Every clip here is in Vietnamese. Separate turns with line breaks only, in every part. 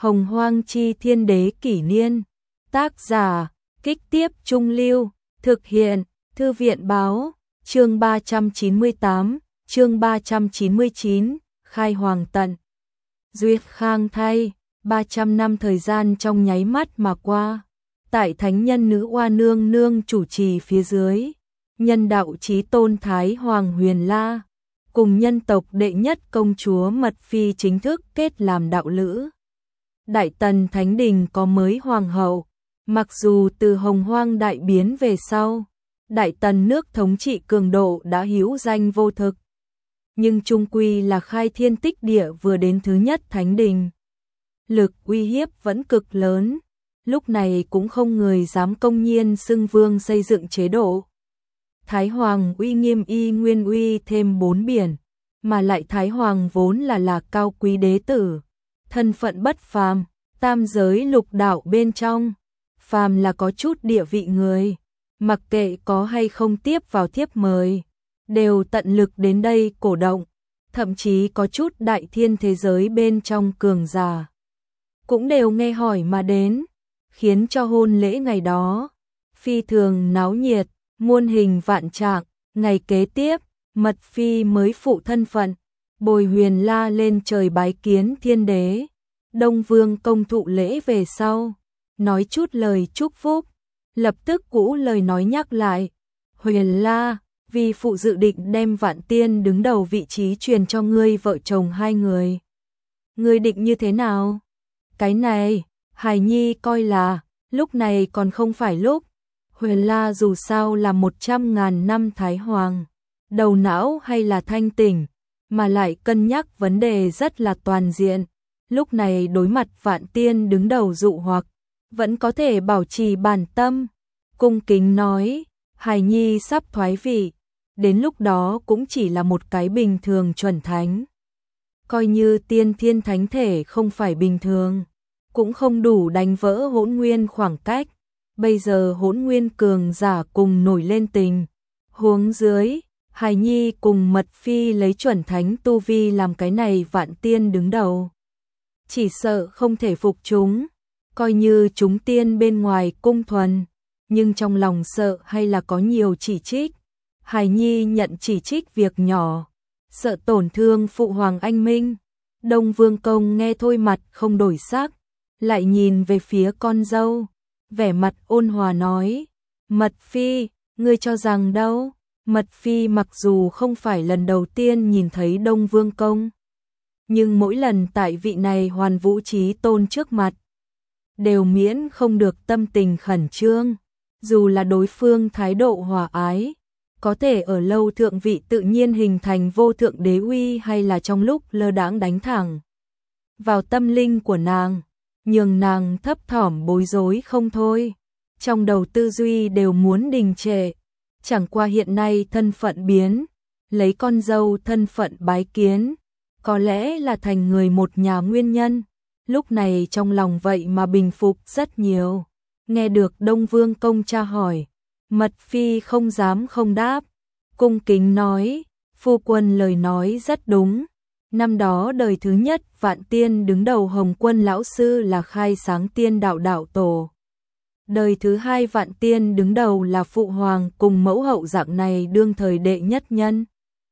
Hồng Hoang Chi Thiên Đế Kỷ Niên. Tác giả, Kích Tiếp Trung Lưu. Thực hiện, Thư viện Báo. Chương 398, chương 399, khai hoàng tận. Duyệt Khang thay, 300 năm thời gian trong nháy mắt mà qua. Tại Thánh Nhân Nữ Oa Nương Nương chủ trì phía dưới, nhân đạo chí tôn Thái Hoàng Huyền La cùng nhân tộc đệ nhất công chúa Mật Phi chính thức kết làm đạo lữ. Đại Tần Thánh Đình có mới hoàng hậu, mặc dù từ Hồng Hoang đại biến về sau, Đại Tần nước thống trị cường độ đã hữu danh vô thực, nhưng chung quy là khai thiên tích địa vừa đến thứ nhất Thánh Đình. Lực uy hiếp vẫn cực lớn, lúc này cũng không người dám công nhiên xưng vương xây dựng chế độ. Thái Hoàng uy nghiêm y nguyên uy thêm 4 biển, mà lại Thái Hoàng vốn là cao quý đế tử, thân phận bất phàm, tam giới lục đạo bên trong, phàm là có chút địa vị người, mặc kệ có hay không tiếp vào thiếp mời, đều tận lực đến đây cổ động, thậm chí có chút đại thiên thế giới bên trong cường giả cũng đều nghe hỏi mà đến, khiến cho hôn lễ ngày đó phi thường náo nhiệt, muôn hình vạn trạng. Ngày kế tiếp, Mật Phi mới phụ thân phận, bồi Huyền La lên trời bái kiến Thiên Đế. Đông Vương công thụ lễ về sau, nói chút lời chúc phúc, lập tức cũ lời nói nhắc lại. Huyền La, vì phụ dự định đem Vạn Tiên đứng đầu vị trí truyền cho ngươi vợ chồng hai người. Ngươi định như thế nào? Cái này, Hải Nhi coi là, lúc này còn không phải lúc. Huyền La dù sao là 100.000 năm Thái Hoàng, đầu não hay là thanh tỉnh, mà lại cân nhắc vấn đề rất là toàn diện. Lúc này đối mặt Vạn Tiên đứng đầu dụ hoặc, vẫn có thể bảo trì bản tâm. Cung kính nói, Hải Nhi sắp thoái vị, đến lúc đó cũng chỉ là một cái bình thường chuẩn thánh. Coi như tiên thiên thánh thể không phải bình thường, cũng không đủ đánh vỡ Hỗn Nguyên khoảng cách. Bây giờ Hỗn Nguyên cường giả cùng nổi lên tình huống dưới, Hải Nhi cùng Mật Phi lấy chuẩn thánh tu vi làm cái này Vạn Tiên đứng đầu, chỉ sợ không thể phục chúng. Coi như chúng tiên bên ngoài cung thuần, nhưng trong lòng sợ hay là có nhiều chỉ trích. Hải Nhi nhận chỉ trích việc nhỏ, sợ tổn thương phụ hoàng anh minh. Đông Vương công nghe thôi mặt không đổi sắc, lại nhìn về phía con dâu, vẻ mặt ôn hòa nói, Mật Phi, ngươi cho rằng đâu? Mật Phi mặc dù không phải lần đầu tiên nhìn thấy Đông Vương công, nhưng mỗi lần tại vị này Hoàn Vũ Chí Tôn trước mặt, đều miễn không được tâm tình khẩn trương. Dù là đối phương thái độ hòa ái, có thể ở lâu thượng vị tự nhiên hình thành vô thượng đế uy, hay là trong lúc lơ đãng đánh thẳng vào tâm linh của nàng, nhường nàng thấp thỏm bối rối không thôi. Trong đầu tư duy đều muốn đình trệ. Chẳng qua hiện nay thân phận biến, lấy con dâu thân phận bái kiến, có lẽ là thành người một nhà nguyên nhân. Lúc này trong lòng vậy mà bình phục rất nhiều. Nghe được Đông Vương công tra hỏi, Mật Phi không dám không đáp, cung kính nói, phu quân lời nói rất đúng. Năm đó đời thứ nhất Vạn Tiên đứng đầu Hồng Quân lão sư là khai sáng tiên đạo đạo tổ. Đời thứ hai Vạn Tiên đứng đầu là phụ hoàng cùng mẫu hậu dạng này đương thời đệ nhất nhân.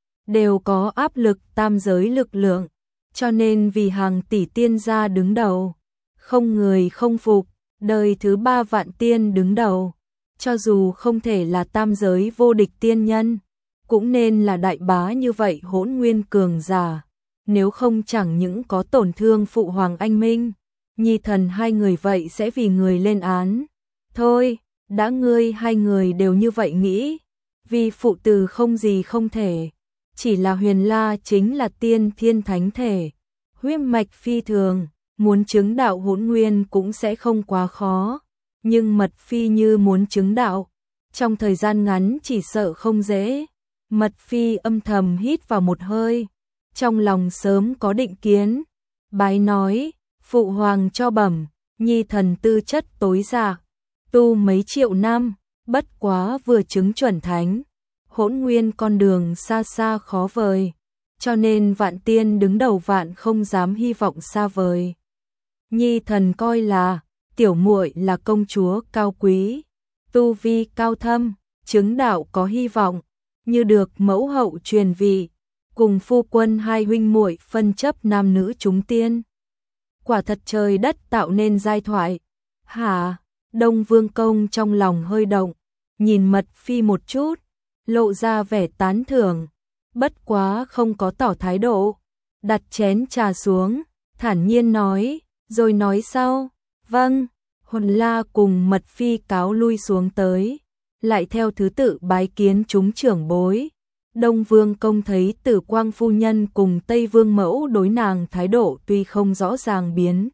Đều có áp lực tam giới lực lượng, cho nên vì hàng tỷ tiên gia đứng đầu, không người không phục. Đời thứ ba Vạn Tiên đứng đầu, cho dù không thể là tam giới vô địch tiên nhân, cũng nên là đại bá như vậy Hỗn Nguyên cường giả. Nếu không chẳng những có tổn thương phụ hoàng anh minh, nhi thần hai người vậy sẽ vì người lên án. Thôi, đã ngươi hai người đều như vậy nghĩ, vì phụ tử không gì không thể. Chỉ là Huyền La chính là tiên thiên thánh thể, huyết mạch phi thường, muốn chứng đạo Hỗn Nguyên cũng sẽ không quá khó. Nhưng Mật Phi như muốn chứng đạo, trong thời gian ngắn chỉ sợ không dễ. Mật Phi âm thầm hít vào một hơi, trong lòng sớm có định kiến. Bái nói, phụ hoàng cho bẩm, nhi thần tư chất tối dạ, tu mấy triệu năm, bất quá vừa chứng chuẩn thánh. Hỗn Nguyên con đường xa xa khó vời, cho nên Vạn Tiên đứng đầu vạn không dám hy vọng xa vời. nhi thần coi là tiểu muội là công chúa cao quý, tu vi cao thâm, chứng đạo có hy vọng, như được mẫu hậu truyền vị, cùng phu quân hai huynh muội phân chấp nam nữ chúng tiên. Quả thật trời đất tạo nên giai thoại. Hả? Đông Vương công trong lòng hơi động, nhìn Mật Phi một chút, lộ ra vẻ tán thưởng, bất quá không có tỏ thái độ, đặt chén trà xuống, thản nhiên nói, rồi nói sau, vâng. Huân La cùng Mật Phi cáo lui xuống tới, lại theo thứ tự bái kiến chúng trưởng bối. Đông Vương công thấy Tử Quang phu nhân cùng Tây Vương mẫu đối nàng thái độ tuy không rõ ràng biến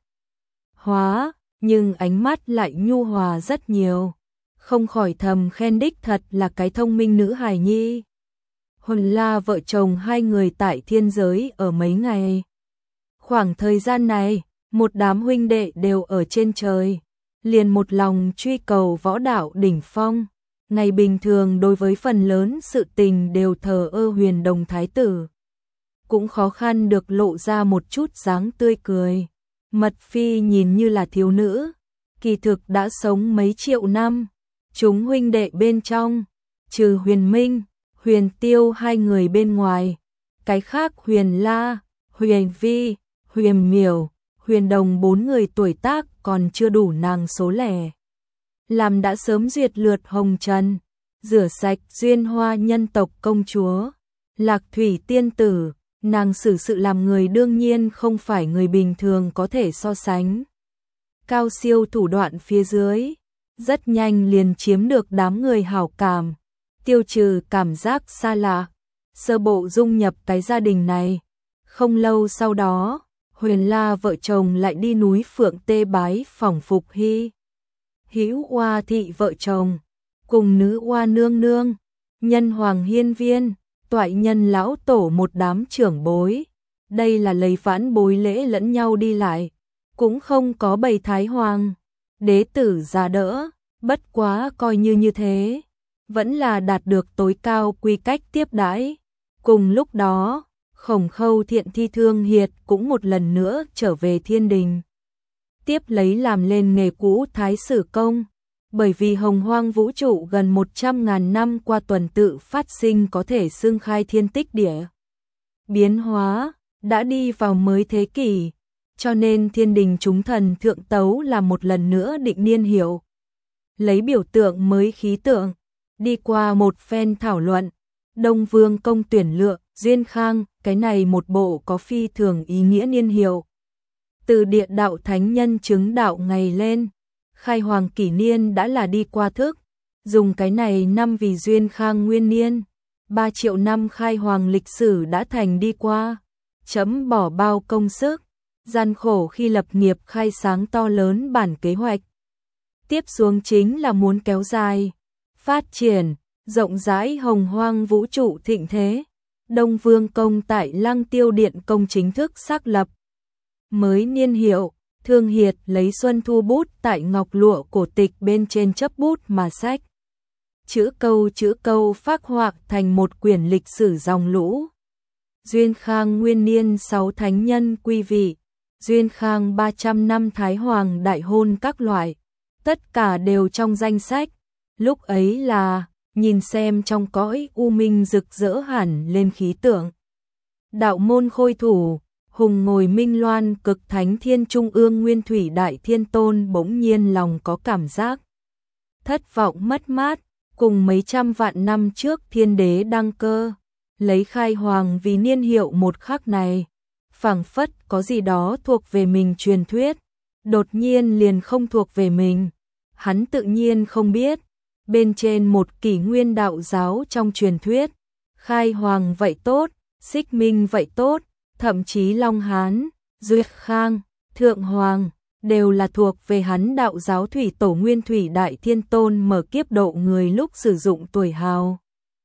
hóa, nhưng ánh mắt lại nhu hòa rất nhiều, không khỏi thầm khen đích thật là cái thông minh nữ hài nhi. Huân La vợ chồng hai người tại thiên giới ở mấy ngày. Khoảng thời gian này, một đám huynh đệ đều ở trên trời, liền một lòng truy cầu võ đạo đỉnh phong. Ngày bình thường đối với phần lớn sự tình đều thờ ơ Huyền Đồng thái tử, cũng khó khăn được lộ ra một chút dáng tươi cười. Mật Phi nhìn như là thiếu nữ, kỳ thực đã sống mấy triệu năm. Chúng huynh đệ bên trong, trừ Huyền Minh, Huyền Tiêu hai người bên ngoài, cái khác Huyền La, Huyền Vi, Huyền Miểu, Huyền Đồng bốn người tuổi tác còn chưa đủ nàng số lẻ, làm đã sớm duyệt lượt hồng trần, rửa sạch duyên hoa nhân tộc công chúa. Lạc Thủy tiên tử, nàng xử sự làm người đương nhiên không phải người bình thường có thể so sánh. Cao siêu thủ đoạn phía dưới, rất nhanh liền chiếm được đám người hảo cảm, tiêu trừ cảm giác xa lạ, sơ bộ dung nhập cái gia đình này. Không lâu sau đó, Huyền La vợ chồng lại đi núi Phượng Tê bái phỏng Phục Hy Hữu Oa thị vợ chồng, cùng nữ oa nương nương, nhân hoàng hiên viên, toại nhân lão tổ một đám trưởng bối. Đây là lấy vãn bối lễ lẫn nhau đi lại, cũng không có bày thái hoàng, đế tử ra đỡ, bất quá coi như thế, vẫn là đạt được tối cao quy cách tiếp đãi. Cùng lúc đó, Khổng Khâu Thiện Thi Thương Hiệt cũng một lần nữa trở về thiên đình, tiếp lấy làm lên nghề cũ thái sử công. Bởi vì hồng hoang vũ trụ gần 100.000 năm qua tuần tự phát sinh có thể xưng khai thiên tích địa biến hóa, đã đi vào mới thế kỷ, cho nên thiên đình chúng thần thượng tấu là một lần nữa định niên hiệu, lấy biểu tượng mới khí tượng. Đi qua một phen thảo luận, Đông Vương công tuyển lựa Duyên Khang, cái này một bộ có phi thường ý nghĩa niên hiệu. Từ địa đạo thánh nhân chứng đạo ngày lên, khai hoàng kỷ niên đã là đi qua thức, dùng cái này năm vì Duyên Khang nguyên niên, 3 triệu năm khai hoàng lịch sử đã thành đi qua, chấm bỏ bao công sức, gian khổ khi lập nghiệp khai sáng to lớn bản kế hoạch. Tiếp xuống chính là muốn kéo dài, phát triển, rộng rãi hồng hoang vũ trụ thịnh thế. Đông Vương công tại Lăng Tiêu Điện công chính thức xác lập mới niên hiệu. Thương Hiệt lấy xuân thu bút tại ngọc lụa cổ tịch bên trên chấp bút mà sách. Chữ câu phác họa thành một quyển lịch sử dòng lũ. Duyên Khang nguyên niên 6 thánh nhân quy vị, Duyên Khang 300 năm thái hoàng đại hôn các loại, tất cả đều trong danh sách. Lúc ấy là, nhìn xem trong cõi u minh rực rỡ hẳn lên khí tượng. Đạo môn khôi thủ, hùng ngồi minh loan cực thánh thiên trung ương nguyên thủy đại thiên tôn bỗng nhiên lòng có cảm giác thất vọng mất mát, cùng mấy trăm vạn năm trước thiên đế đăng cơ, lấy khai hoàng vì niên hiệu một khắc này, phảng phất có gì đó thuộc về mình truyền thuyết, đột nhiên liền không thuộc về mình. Hắn tự nhiên không biết, bên trên một kỷ nguyên đạo giáo trong truyền thuyết, khai hoàng vậy tốt, xích minh vậy tốt, thậm chí Long Hán, Duyệt Khang, Thượng Hoàng, đều là thuộc về hắn đạo giáo thủy tổ nguyên thủy đại thiên tôn mở kiếp độ người lúc sử dụng tuổi hào.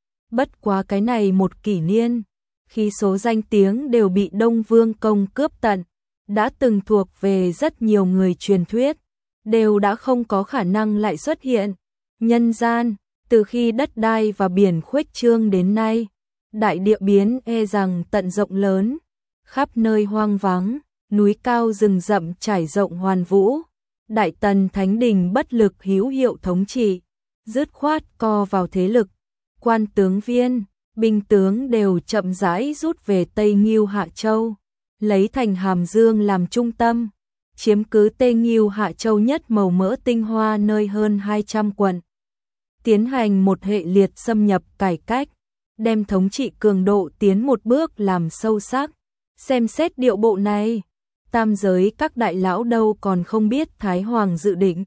Bất quá cái này một kỷ niên, khi số danh tiếng đều bị Đông Vương công cướp tận, đã từng thuộc về rất nhiều người truyền thuyết, đều đã không có khả năng lại xuất hiện. Nhân gian, từ khi đất đai và biển khuếch trương đến nay, đại địa biến e rằng tận rộng lớn, khắp nơi hoang vắng, núi cao rừng rậm trải rộng hoàn vũ, Đại Tần Thánh Đình bất lực hữu hiệu thống trị, dứt khoát co vào thế lực, quan tướng viên, binh tướng đều chậm rãi rút về Tây Ngưu Hạ Châu, lấy thành Hàm Dương làm trung tâm, chiếm cứ Tây Ngưu Hạ Châu nhất màu mỡ tinh hoa nơi hơn 200 quận. Tiến hành một hệ liệt xâm nhập cải cách, đem thống trị cường độ tiến một bước làm sâu sắc. Xem xét điệu bộ này, tam giới các đại lão đâu còn không biết Thái Hoàng dự định.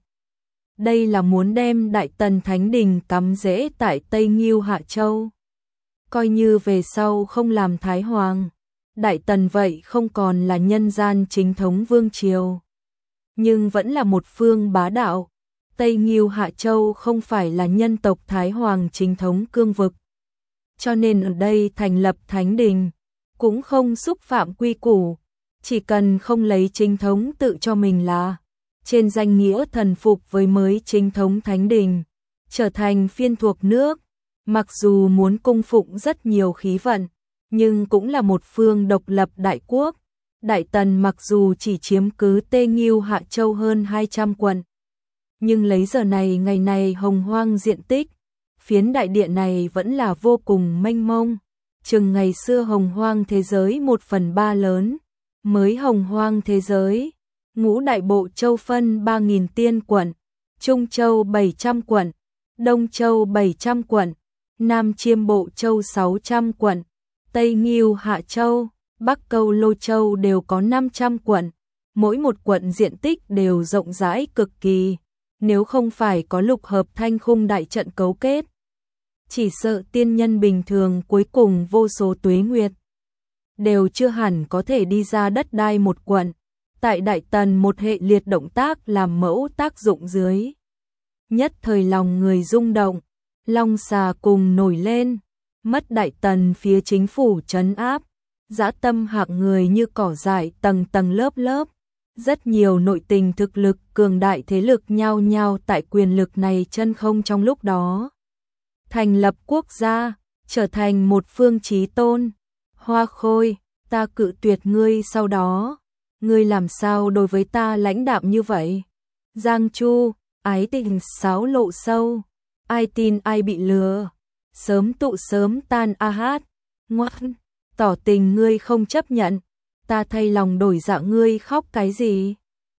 Đây là muốn đem Đại Tần Thánh Đình cắm rễ tại Tây Ngưu Hạ Châu. Coi như về sau không làm Thái Hoàng, Đại Tần vậy không còn là nhân gian chính thống vương triều, nhưng vẫn là một phương bá đạo. Tây Ngưu Hạ Châu không phải là nhân tộc Thái Hoàng chính thống cương vực, cho nên ở đây thành lập Thánh Đình, cũng không xúc phạm quy củ, chỉ cần không lấy chính thống tự cho mình là trên danh nghĩa thần phục với mới chính thống Thánh Đình, trở thành phiên thuộc nước, mặc dù muốn cung phụng rất nhiều khí vận, nhưng cũng là một phương độc lập đại quốc. Đại Tần mặc dù chỉ chiếm cứ Tây Ngưu Hạ Châu hơn 200 quận, nhưng lấy giờ này ngày này hồng hoang diện tích, phiến đại địa này vẫn là vô cùng mênh mông, chừng ngày xưa hồng hoang thế giới 1/3 lớn, mới hồng hoang thế giới, ngũ đại bộ châu phân 3.000 tiên quận, Trung Châu 700 quận, Đông Châu 700 quận, Nam Chiêm Bộ Châu 600 quận, Tây Ngưu Hạ Châu, Bắc Câu Lô Châu đều có 500 quận, mỗi một quận diện tích đều rộng rãi cực kỳ, nếu không phải có lục hợp thanh khung đại trận cấu kết, chỉ sợ tiên nhân bình thường cuối cùng vô số tuế nguyệt, đều chưa hẳn có thể đi ra đất đai một quận. Tại Đại Tần một hệ liệt động tác làm mẫu tác dụng dưới, nhất thời lòng người rung động, long xà cùng nổi lên, mất Đại Tần phía chính phủ trấn áp, dã tâm hạng người như cỏ dại tầng tầng lớp lớp, rất nhiều nội tình thực lực cường đại thế lực nhao nhao tại quyền lực này chân không trong lúc đó. Thành lập quốc gia, trở thành một phương chí tôn. Hoa Khôi, ta cự tuyệt ngươi sau đó, ngươi làm sao đối với ta lãnh đạm như vậy? Giang Chu, ái tình xáo lộ sâu, ai tin ai bị lừa, sớm tụ sớm tan a hát, ngoan, tỏ tình ngươi không chấp nhận, ta thay lòng đổi dạ ngươi khóc cái gì?